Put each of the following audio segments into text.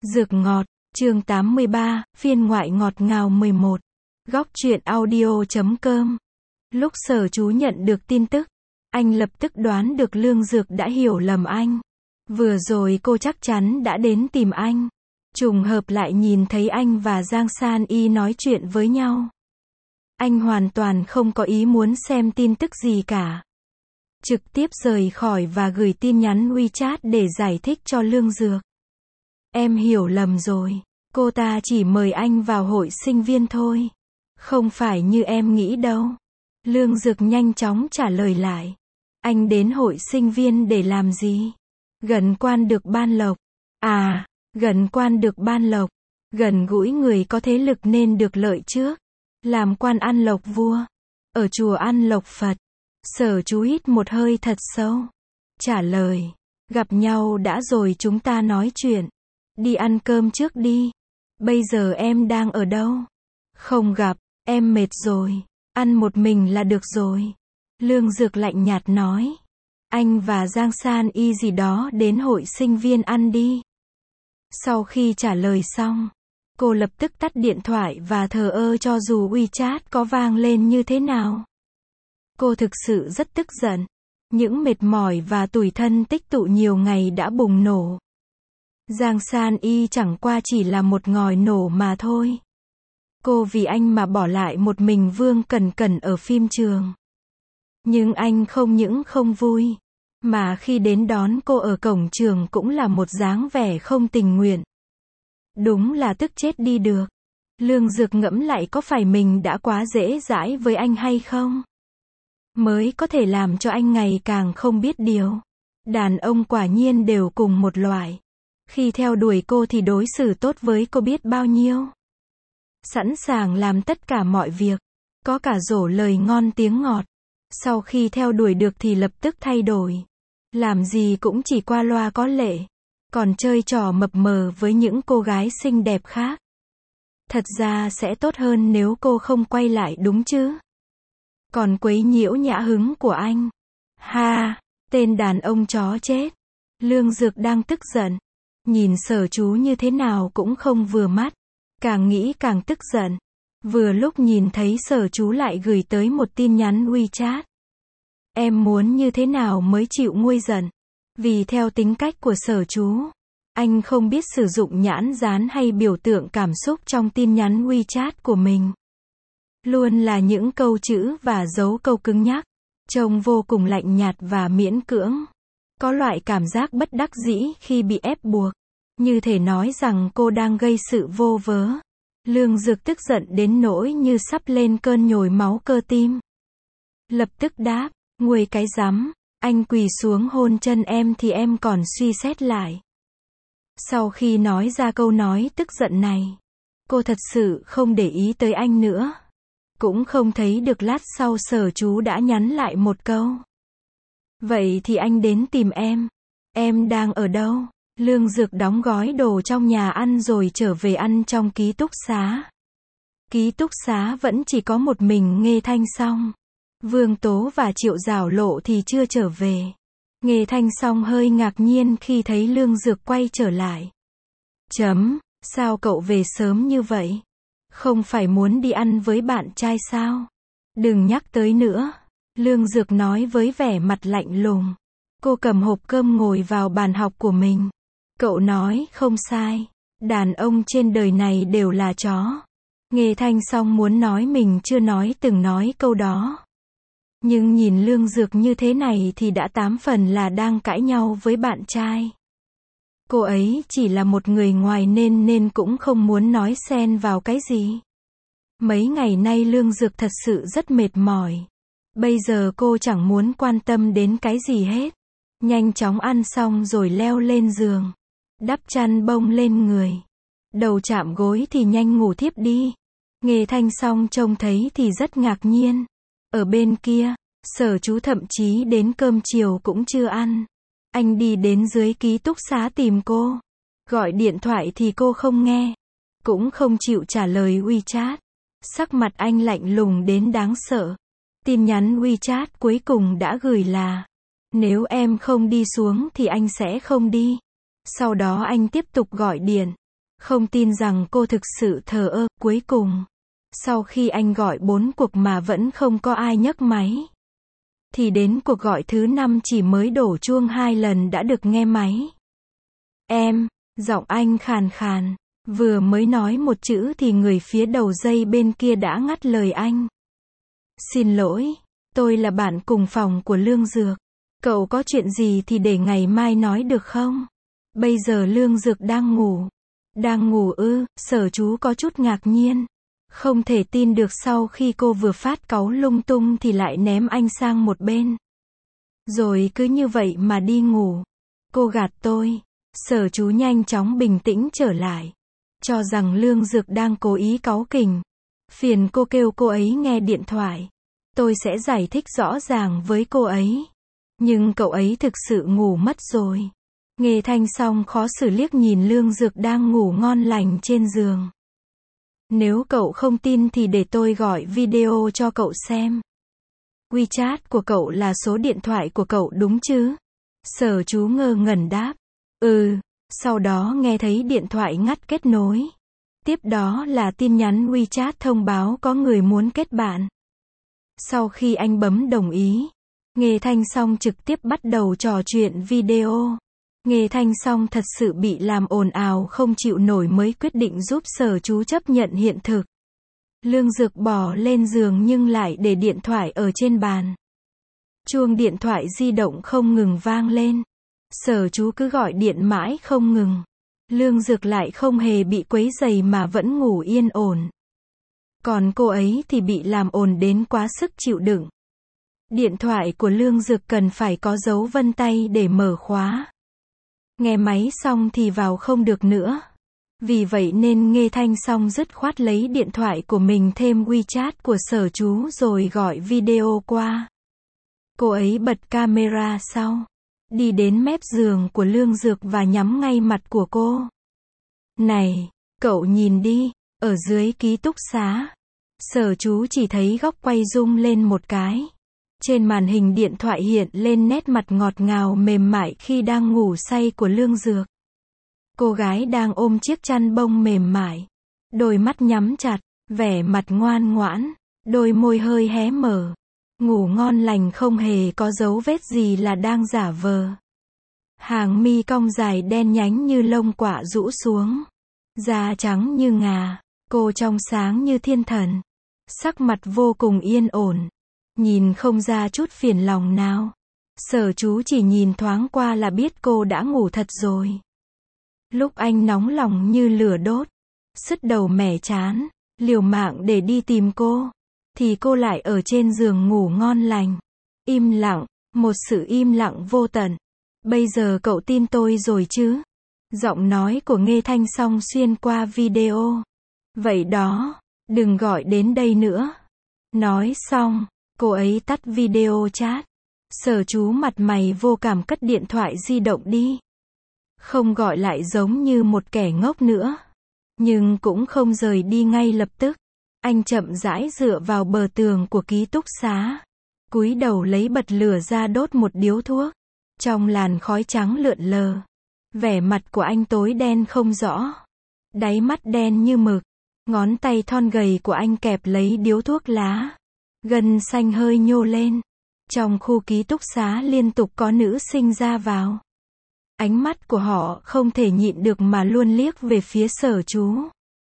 Dược ngọt, chương 83, phiên ngoại ngọt ngào 11. Góc truyện audio.com. Lúc Sở Chú nhận được tin tức, anh lập tức đoán được Lương Dược đã hiểu lầm anh. Vừa rồi cô chắc chắn đã đến tìm anh. Trùng hợp lại nhìn thấy anh và Giang San Y nói chuyện với nhau. Anh hoàn toàn không có ý muốn xem tin tức gì cả. Trực tiếp rời khỏi và gửi tin nhắn WeChat để giải thích cho Lương Dược. Em hiểu lầm rồi. Cô ta chỉ mời anh vào hội sinh viên thôi. Không phải như em nghĩ đâu. Lương Dược nhanh chóng trả lời lại. Anh đến hội sinh viên để làm gì? Gần quan được ban lộc. À, gần quan được ban lộc. Gần gũi người có thế lực nên được lợi trước. Làm quan ăn lộc vua. Ở chùa ăn lộc Phật. Sở Chú hít một hơi thật sâu. Trả lời. Gặp nhau đã rồi chúng ta nói chuyện. Đi ăn cơm trước đi. Bây giờ em đang ở đâu? Không gặp, em mệt rồi. Ăn một mình là được rồi. Lương Dược lạnh nhạt nói. Anh và Giang San Y gì đó đến hội sinh viên ăn đi. Sau khi trả lời xong, cô lập tức tắt điện thoại và thờ ơ cho dù WeChat có vang lên như thế nào. Cô thực sự rất tức giận. Những mệt mỏi và tủi thân tích tụ nhiều ngày đã bùng nổ. Giang San Y chẳng qua chỉ là một ngòi nổ mà thôi. Cô vì anh mà bỏ lại một mình Vương Cẩn Cẩn ở phim trường. Nhưng anh không những không vui, mà khi đến đón cô ở cổng trường cũng là một dáng vẻ không tình nguyện. Đúng là tức chết đi được. Lương Dược ngẫm lại có phải mình đã quá dễ dãi với anh hay không? Mới có thể làm cho anh ngày càng không biết điều. Đàn ông quả nhiên đều cùng một loại. Khi theo đuổi cô thì đối xử tốt với cô biết bao nhiêu. Sẵn sàng làm tất cả mọi việc. Có cả dỗ lời ngon tiếng ngọt. Sau khi theo đuổi được thì lập tức thay đổi. Làm gì cũng chỉ qua loa có lệ. Còn chơi trò mập mờ với những cô gái xinh đẹp khác. Thật ra sẽ tốt hơn nếu cô không quay lại đúng chứ. Còn quấy nhiễu nhã hứng của anh. Ha, tên đàn ông chó chết. Lương Dược đang tức giận. Nhìn Sở Chú như thế nào cũng không vừa mắt. Càng nghĩ càng tức giận. Vừa lúc nhìn thấy Sở Chú lại gửi tới một tin nhắn WeChat. Em muốn như thế nào mới chịu nguôi giận? Vì theo tính cách của Sở Chú, anh không biết sử dụng nhãn dán hay biểu tượng cảm xúc trong tin nhắn WeChat của mình. Luôn là những câu chữ và dấu câu cứng nhắc. Trông vô cùng lạnh nhạt và miễn cưỡng. Có loại cảm giác bất đắc dĩ khi bị ép buộc. Như thể nói rằng cô đang gây sự vô vớ. Lương Dược tức giận đến nỗi như sắp lên cơn nhồi máu cơ tim. Lập tức đáp, nguôi cái rắm, anh quỳ xuống hôn chân em thì em còn suy xét lại. Sau khi nói ra câu nói tức giận này, cô thật sự không để ý tới anh nữa. Cũng không thấy được lát sau Sở Chú đã nhắn lại một câu. Vậy thì anh đến tìm em đang ở đâu? Lương Dược đóng gói đồ trong nhà ăn rồi trở về ăn trong ký túc xá. Ký túc xá vẫn chỉ có một mình Nghê Thanh Song. Vương Tố và Triệu Giảo Lộ thì chưa trở về. Nghê Thanh Song hơi ngạc nhiên khi thấy Lương Dược quay trở lại. Sao cậu về sớm như vậy? Không phải muốn đi ăn với bạn trai sao? Đừng nhắc tới nữa. Lương Dược nói với vẻ mặt lạnh lùng. Cô cầm hộp cơm ngồi vào bàn học của mình. Cậu nói không sai. Đàn ông trên đời này đều là chó. Nghê Thanh Song muốn nói mình chưa từng nói câu đó. Nhưng nhìn Lương Dược như thế này thì đã 8 phần là đang cãi nhau với bạn trai. Cô ấy chỉ là một người ngoài nên cũng không muốn nói xen vào cái gì. Mấy ngày nay Lương Dược thật sự rất mệt mỏi. Bây giờ cô chẳng muốn quan tâm đến cái gì hết. Nhanh chóng ăn xong rồi leo lên giường. Đắp chăn bông lên người. Đầu chạm gối thì nhanh ngủ thiếp đi. Nghê Thanh Song trông thấy thì rất ngạc nhiên. Ở bên kia, Sở Chú thậm chí đến cơm chiều cũng chưa ăn. Anh đi đến dưới ký túc xá tìm cô. Gọi điện thoại thì cô không nghe. Cũng không chịu trả lời WeChat. Sắc mặt anh lạnh lùng đến đáng sợ. Tin nhắn WeChat cuối cùng đã gửi là: nếu em không đi xuống thì anh sẽ không đi. Sau đó anh tiếp tục gọi điện. Không tin rằng cô thực sự thờ ơ. Cuối cùng, sau khi anh gọi 4 cuộc mà vẫn không có ai nhấc máy, thì đến cuộc gọi thứ 5 chỉ mới đổ chuông 2 lần đã được nghe máy. Em, giọng anh khàn khàn. Vừa mới nói một chữ thì người phía đầu dây bên kia đã ngắt lời anh. Xin lỗi, tôi là bạn cùng phòng của Lương Dược. Cậu có chuyện gì thì để ngày mai nói được không? Bây giờ Lương Dược đang ngủ. Đang ngủ ư? Sở Chú có chút ngạc nhiên. Không thể tin được sau khi cô vừa phát cáu lung tung thì lại ném anh sang một bên. Rồi cứ như vậy mà đi ngủ. Cô gạt tôi. Sở Chú nhanh chóng bình tĩnh trở lại. Cho rằng Lương Dược đang cố ý cáu kỉnh. Phiền cô kêu cô ấy nghe điện thoại. Tôi sẽ giải thích rõ ràng với cô ấy. Nhưng cậu ấy thực sự ngủ mất rồi. Nghe Thanh Song khó xử liếc nhìn Lương Dược đang ngủ ngon lành trên giường. Nếu cậu không tin thì để tôi gọi video cho cậu xem. WeChat của cậu là số điện thoại của cậu đúng chứ? Sở Chú ngơ ngẩn đáp. Ừ. Sau đó nghe thấy điện thoại ngắt kết nối. Tiếp đó là tin nhắn WeChat thông báo có người muốn kết bạn. Sau khi anh bấm đồng ý, Nghe Thanh Song trực tiếp bắt đầu trò chuyện video. Nghe Thanh Song thật sự bị làm ồn ào không chịu nổi mới quyết định giúp Sở Chú chấp nhận hiện thực. Lương Dược bỏ lên giường nhưng lại để điện thoại ở trên bàn. Chuông điện thoại di động không ngừng vang lên. Sở Chú cứ gọi điện mãi không ngừng. Lương Dược lại không hề bị quấy rầy mà vẫn ngủ yên ổn. Còn cô ấy thì bị làm ồn đến quá sức chịu đựng. Điện thoại của Lương Dược cần phải có dấu vân tay để mở khóa. Nghe máy xong thì vào không được nữa. Vì vậy nên Nghe Thanh Song dứt khoát lấy điện thoại của mình thêm WeChat của Sở Chú rồi gọi video qua. Cô ấy bật camera sau. Đi đến mép giường của Lương Dược và nhắm ngay mặt của cô. Này, cậu nhìn đi, ở dưới ký túc xá. Sở Chú chỉ thấy góc quay rung lên một cái. Trên màn hình điện thoại hiện lên nét mặt ngọt ngào mềm mại khi đang ngủ say của Lương Dược. Cô gái đang ôm chiếc chăn bông mềm mại. Đôi mắt nhắm chặt, vẻ mặt ngoan ngoãn, đôi môi hơi hé mở. Ngủ ngon lành không hề có dấu vết gì là đang giả vờ. Hàng mi cong dài đen nhánh như lông quạ rũ xuống. Da trắng như ngà, cô trong sáng như thiên thần. Sắc mặt vô cùng yên ổn. Nhìn không ra chút phiền lòng nào. Sở Chú chỉ nhìn thoáng qua là biết cô đã ngủ thật rồi. Lúc anh nóng lòng như lửa đốt, sứt đầu mẻ chán, liều mạng để đi tìm cô, thì cô lại ở trên giường ngủ ngon lành. Im lặng, một sự im lặng vô tận. Bây giờ cậu tin tôi rồi chứ? Giọng nói của Nghe Thanh Song xuyên qua video. Vậy đó, đừng gọi đến đây nữa. Nói xong, cô ấy tắt video chat. Sở Chú mặt mày vô cảm cất điện thoại di động đi. Không gọi lại giống như một kẻ ngốc nữa. Nhưng cũng không rời đi ngay lập tức. Anh chậm rãi dựa vào bờ tường của ký túc xá. Cúi đầu lấy bật lửa ra đốt một điếu thuốc. Trong làn khói trắng lượn lờ. Vẻ mặt của anh tối đen không rõ. Đáy mắt đen như mực. Ngón tay thon gầy của anh kẹp lấy điếu thuốc lá. Gân xanh hơi nhô lên. Trong khu ký túc xá liên tục có nữ sinh ra vào. Ánh mắt của họ không thể nhịn được mà luôn liếc về phía Sở Chú.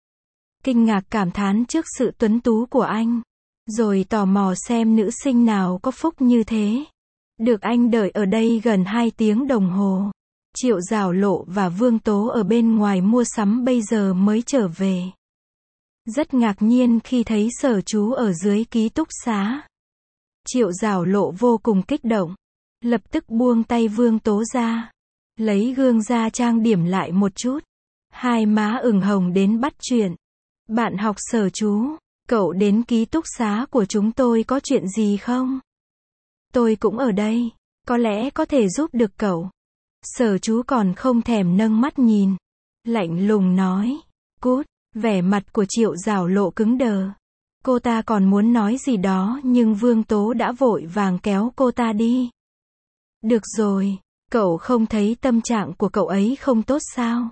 Kinh ngạc cảm thán trước sự tuấn tú của anh. Rồi tò mò xem nữ sinh nào có phúc như thế. Được anh đợi ở đây gần 2 tiếng đồng hồ. Triệu Giảo Lộ và Vương Tố ở bên ngoài mua sắm bây giờ mới trở về. Rất ngạc nhiên khi thấy Sở Chú ở dưới ký túc xá. Triệu Giảo Lộ vô cùng kích động. Lập tức buông tay Vương Tố ra. Lấy gương ra trang điểm lại một chút. Hai má ửng hồng đến bắt chuyện. Bạn học Sở Chú, cậu đến ký túc xá của chúng tôi có chuyện gì không? Tôi cũng ở đây. Có lẽ có thể giúp được cậu. Sở Chú còn không thèm nâng mắt nhìn. Lạnh lùng nói. Cút. Vẻ mặt của Triệu Giảo Lộ cứng đờ. Cô ta còn muốn nói gì đó nhưng Vương Tố đã vội vàng kéo cô ta đi. Được rồi, cậu không thấy tâm trạng của cậu ấy không tốt sao?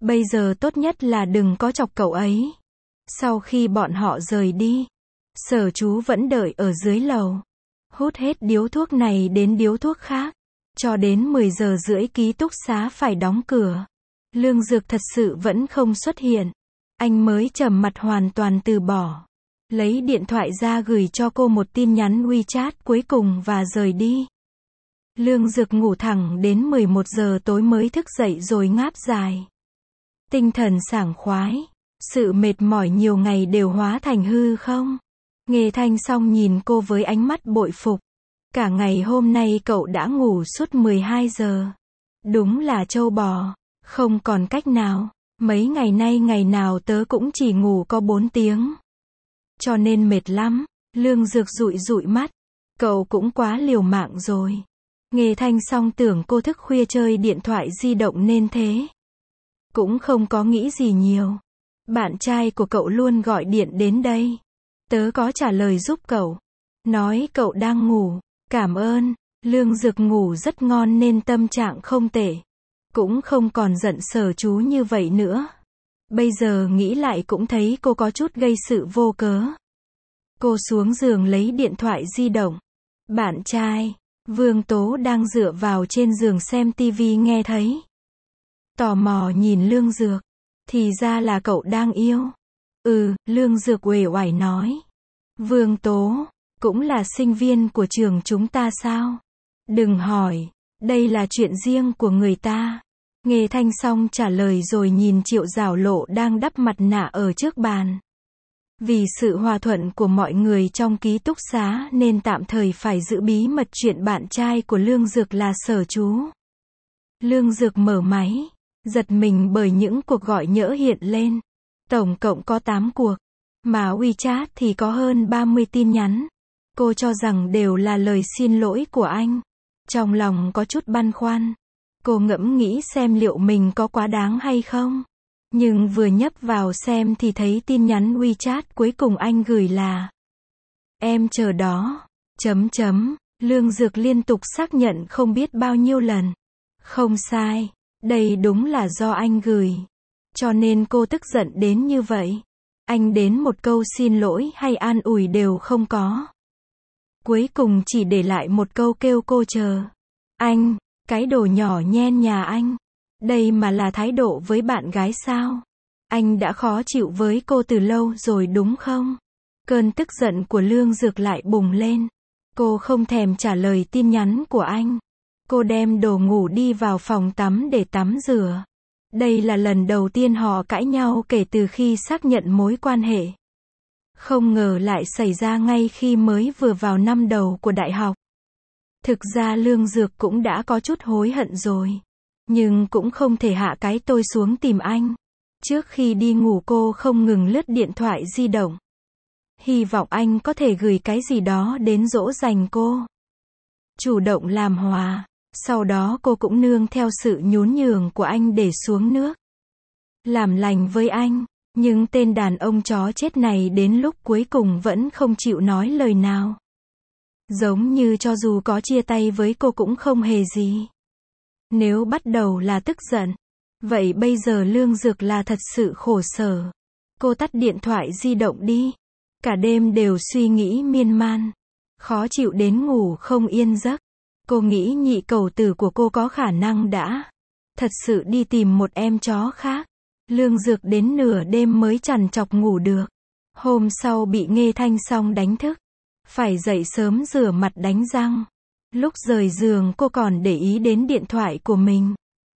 Bây giờ tốt nhất là đừng có chọc cậu ấy. Sau khi bọn họ rời đi, Sở Chú vẫn đợi ở dưới lầu. Hút hết điếu thuốc này đến điếu thuốc khác. Cho đến 10 giờ rưỡi ký túc xá phải đóng cửa. Lương Dược thật sự vẫn không xuất hiện. Anh mới trầm mặt hoàn toàn từ bỏ. Lấy điện thoại ra gửi cho cô một tin nhắn WeChat cuối cùng và rời đi. Lương Dược ngủ thẳng đến 11 giờ tối mới thức dậy rồi ngáp dài. Tinh thần sảng khoái. Sự mệt mỏi nhiều ngày đều hóa thành hư không. Nghe Thanh Song nhìn cô với ánh mắt bội phục. Cả ngày hôm nay cậu đã ngủ suốt 12 giờ. Đúng là trâu bò. Không còn cách nào. Mấy ngày nay ngày nào tớ cũng chỉ ngủ có 4 tiếng. Cho nên mệt lắm. Lương Dược dụi dụi mắt. Cậu cũng quá liều mạng rồi. Nghe Thanh Song tưởng cô thức khuya chơi điện thoại di động nên thế. Cũng không có nghĩ gì nhiều. Bạn trai của cậu luôn gọi điện đến đây. Tớ có trả lời giúp cậu. Nói cậu đang ngủ. Cảm ơn. Lương Dược ngủ rất ngon nên tâm trạng không tệ. Cũng không còn giận Sở Chú như vậy nữa. Bây giờ nghĩ lại cũng thấy cô có chút gây sự vô cớ. Cô xuống giường lấy điện thoại di động. Bạn trai, Vương Tố đang dựa vào trên giường xem tivi nghe thấy. Tò mò nhìn Lương Dược. Thì ra là cậu đang yêu. Lương Dược uể oải nói. Vương Tố, cũng là sinh viên của trường chúng ta sao? Đừng hỏi, đây là chuyện riêng của người ta. Nghe Thanh Song trả lời rồi nhìn Triệu Giảo Lộ đang đắp mặt nạ ở trước bàn. Vì sự hòa thuận của mọi người trong ký túc xá nên tạm thời phải giữ bí mật chuyện bạn trai của Lương Dược là Sở Chú. Lương Dược mở máy, giật mình bởi những cuộc gọi nhỡ hiện lên. Tổng cộng có 8 cuộc, mà WeChat thì có hơn 30 tin nhắn. Cô cho rằng đều là lời xin lỗi của anh. Trong lòng có chút băn khoăn. Cô ngẫm nghĩ xem liệu mình có quá đáng hay không. Nhưng vừa nhấp vào xem thì thấy tin nhắn WeChat cuối cùng anh gửi là: Em chờ đó. Lương Dược liên tục xác nhận không biết bao nhiêu lần. Không sai. Đây đúng là do anh gửi. Cho nên cô tức giận đến như vậy. Anh đến một câu xin lỗi hay an ủi đều không có. Cuối cùng chỉ để lại một câu kêu cô chờ. Anh, cái đồ nhỏ nhen nhà anh. Đây mà là thái độ với bạn gái sao? Anh đã khó chịu với cô từ lâu rồi đúng không? Cơn tức giận của Lương Dược lại bùng lên. Cô không thèm trả lời tin nhắn của anh. Cô đem đồ ngủ đi vào phòng tắm để tắm rửa. Đây là lần đầu tiên họ cãi nhau kể từ khi xác nhận mối quan hệ. Không ngờ lại xảy ra ngay khi mới vừa vào năm đầu của đại học. Thực ra Lương Dược cũng đã có chút hối hận rồi. Nhưng cũng không thể hạ cái tôi xuống tìm anh. Trước khi đi ngủ cô không ngừng lướt điện thoại di động. Hy vọng anh có thể gửi cái gì đó đến dỗ dành cô. Chủ động làm hòa. Sau đó cô cũng nương theo sự nhún nhường của anh để xuống nước. Làm lành với anh. Nhưng tên đàn ông chó chết này đến lúc cuối cùng vẫn không chịu nói lời nào. Giống như cho dù có chia tay với cô cũng không hề gì. Nếu bắt đầu là tức giận, vậy bây giờ Lương Dược là thật sự khổ sở. Cô tắt điện thoại di động đi. Cả đêm đều suy nghĩ miên man. Khó chịu đến ngủ không yên giấc. Cô nghĩ nhị cầu tử của cô có khả năng đã thật sự đi tìm một em chó khác. Lương Dược đến nửa đêm mới trằn trọc ngủ được. Hôm sau bị Nghe Thanh Song đánh thức. Phải dậy sớm rửa mặt đánh răng. Lúc rời giường cô còn để ý đến điện thoại của mình.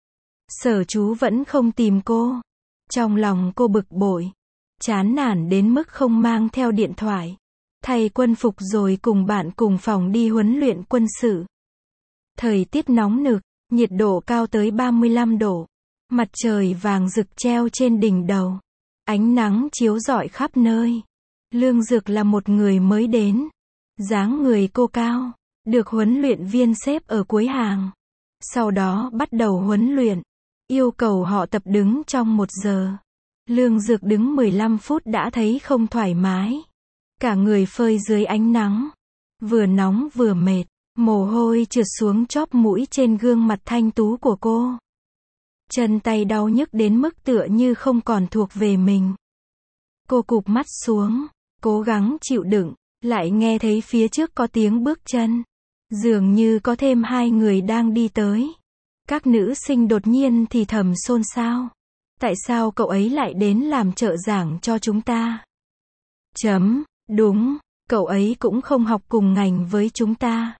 Sở Chú vẫn không tìm cô. Trong lòng cô bực bội. Chán nản đến mức không mang theo điện thoại. Thay quân phục rồi cùng bạn cùng phòng đi huấn luyện quân sự. Thời tiết nóng nực, nhiệt độ cao tới 35 độ. Mặt trời vàng rực treo trên đỉnh đầu. Ánh nắng chiếu rọi khắp nơi. Lương Dược là một người mới đến. Dáng người cô cao. Được huấn luyện viên xếp ở cuối hàng. Sau đó bắt đầu huấn luyện. Yêu cầu họ tập đứng trong 1 giờ. Lương Dược đứng 15 phút đã thấy không thoải mái. Cả người phơi dưới ánh nắng. Vừa nóng vừa mệt. Mồ hôi trượt xuống chóp mũi trên gương mặt thanh tú của cô. Chân tay đau nhức đến mức tựa như không còn thuộc về mình. Cô cụp mắt xuống, cố gắng chịu đựng, lại nghe thấy phía trước có tiếng bước chân. Dường như có thêm hai người đang đi tới. Các nữ sinh đột nhiên thì thầm xôn xao. Tại sao cậu ấy lại đến làm trợ giảng cho chúng ta? Đúng, cậu ấy cũng không học cùng ngành với chúng ta.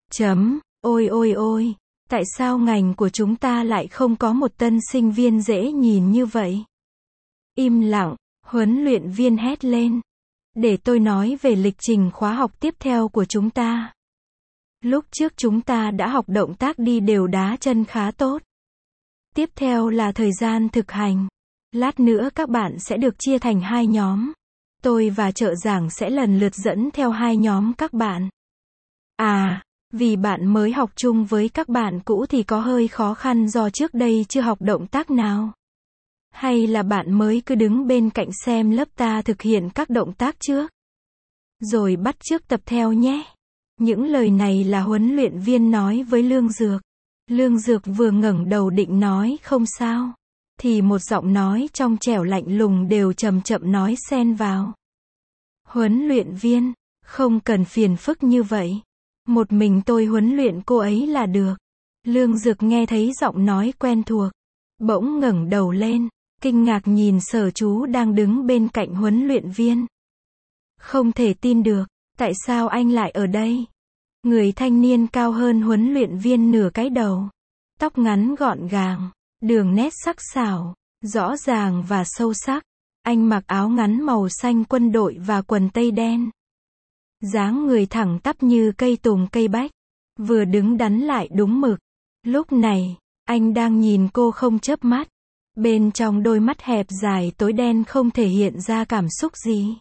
Ôi ôi ôi, tại sao ngành của chúng ta lại không có một tân sinh viên dễ nhìn như vậy? Im lặng, huấn luyện viên hét lên. Để tôi nói về lịch trình khóa học tiếp theo của chúng ta. Lúc trước chúng ta đã học động tác đi đều đá chân khá tốt. Tiếp theo là thời gian thực hành. Lát nữa các bạn sẽ được chia thành hai nhóm. Tôi và trợ giảng sẽ lần lượt dẫn theo hai nhóm các bạn. Vì bạn mới học chung với các bạn cũ thì có hơi khó khăn do trước đây chưa học động tác nào. Hay là bạn mới cứ đứng bên cạnh xem lớp ta thực hiện các động tác trước, rồi bắt chước tập theo nhé. Những lời này là huấn luyện viên nói với Lương Dược. Lương Dược vừa ngẩng đầu định nói không sao, thì một giọng nói trong trẻo lạnh lùng đều chậm chậm nói xen vào. Huấn luyện viên, không cần phiền phức như vậy. Một mình tôi huấn luyện cô ấy là được. Lương Dược nghe thấy giọng nói quen thuộc, bỗng ngẩng đầu lên, kinh ngạc nhìn Sở Chú đang đứng bên cạnh huấn luyện viên. Không thể tin được, tại sao anh lại ở đây? Người thanh niên cao hơn huấn luyện viên nửa cái đầu. Tóc ngắn gọn gàng, đường nét sắc sảo, rõ ràng và sâu sắc. Anh mặc áo ngắn màu xanh quân đội và quần tây đen. Dáng người thẳng tắp như cây tùng cây bách, vừa đứng đắn lại đúng mực. Lúc này, anh đang nhìn cô không chớp mắt. Bên trong đôi mắt hẹp dài tối đen không thể hiện ra cảm xúc gì.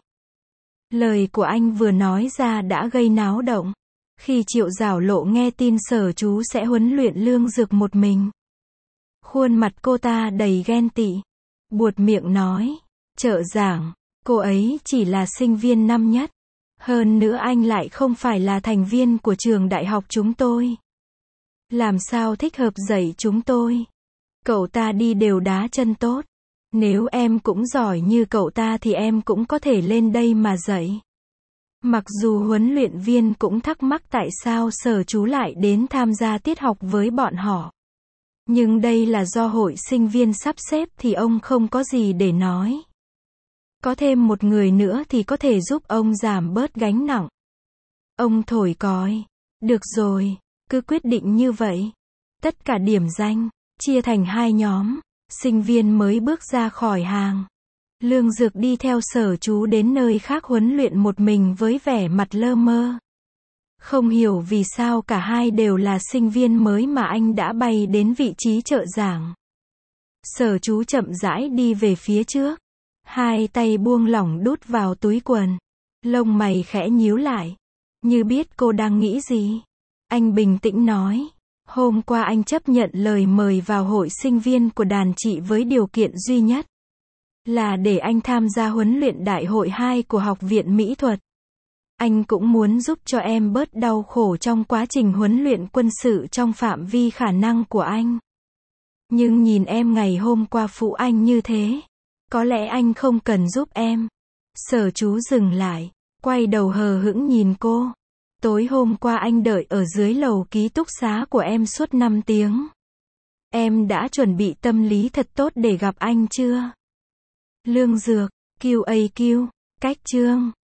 Lời của anh vừa nói ra đã gây náo động. Khi Triệu Giảo Lộ nghe tin Sở Chú sẽ huấn luyện Lương Dược một mình, khuôn mặt cô ta đầy ghen tị, buột miệng nói, trợ giảng, cô ấy chỉ là sinh viên năm nhất. Hơn nữa anh lại không phải là thành viên của trường đại học chúng tôi. Làm sao thích hợp dạy chúng tôi? Cậu ta đi đều đá chân tốt. Nếu em cũng giỏi như cậu ta thì em cũng có thể lên đây mà dạy. Mặc dù huấn luyện viên cũng thắc mắc tại sao Sở Chú lại đến tham gia tiết học với bọn họ. Nhưng đây là do hội sinh viên sắp xếp thì ông không có gì để nói. Có thêm một người nữa thì có thể giúp ông giảm bớt gánh nặng. Ông thổi còi. Được rồi, cứ quyết định như vậy. Tất cả điểm danh, chia thành hai nhóm. Sinh viên mới bước ra khỏi hàng. Lương Dược đi theo Sở Chú đến nơi khác huấn luyện một mình với vẻ mặt lơ mơ. Không hiểu vì sao cả hai đều là sinh viên mới mà anh đã bay đến vị trí trợ giảng. Sở Chú chậm rãi đi về phía trước. Hai tay buông lỏng đút vào túi quần. Lông mày khẽ nhíu lại. Như biết cô đang nghĩ gì. Anh bình tĩnh nói. Hôm qua anh chấp nhận lời mời vào hội sinh viên của đàn chị với điều kiện duy nhất. Là để anh tham gia huấn luyện đại hội 2 của Học viện Mỹ thuật. Anh cũng muốn giúp cho em bớt đau khổ trong quá trình huấn luyện quân sự trong phạm vi khả năng của anh. Nhưng nhìn em ngày hôm qua phụ anh như thế. Có lẽ anh không cần giúp em. Sở Chú dừng lại, quay đầu hờ hững nhìn cô. Tối hôm qua anh đợi ở dưới lầu ký túc xá của em suốt 5 tiếng. Em đã chuẩn bị tâm lý thật tốt để gặp anh chưa? Lương Dược, QAQ, cách chương.